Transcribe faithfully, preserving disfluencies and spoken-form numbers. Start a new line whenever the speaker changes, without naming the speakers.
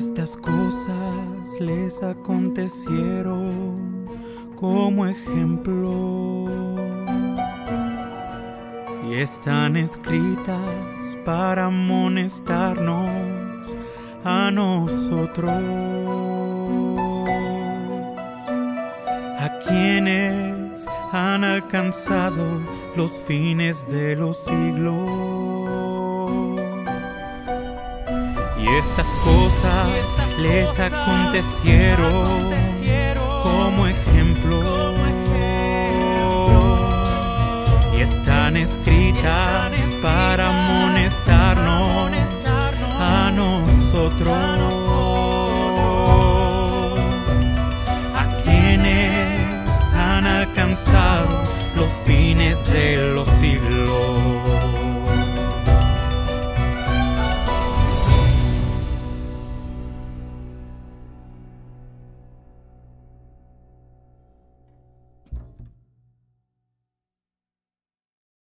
estas cosas les acontecieron como ejemplo y están escritas para amonestarnos a nosotros, a quienes han alcanzado los fines de los siglos. Y estas cosas les acontecieron como ejemplo y están escritas para amonestarnos a nosotros, a quienes han alcanzado los fines de los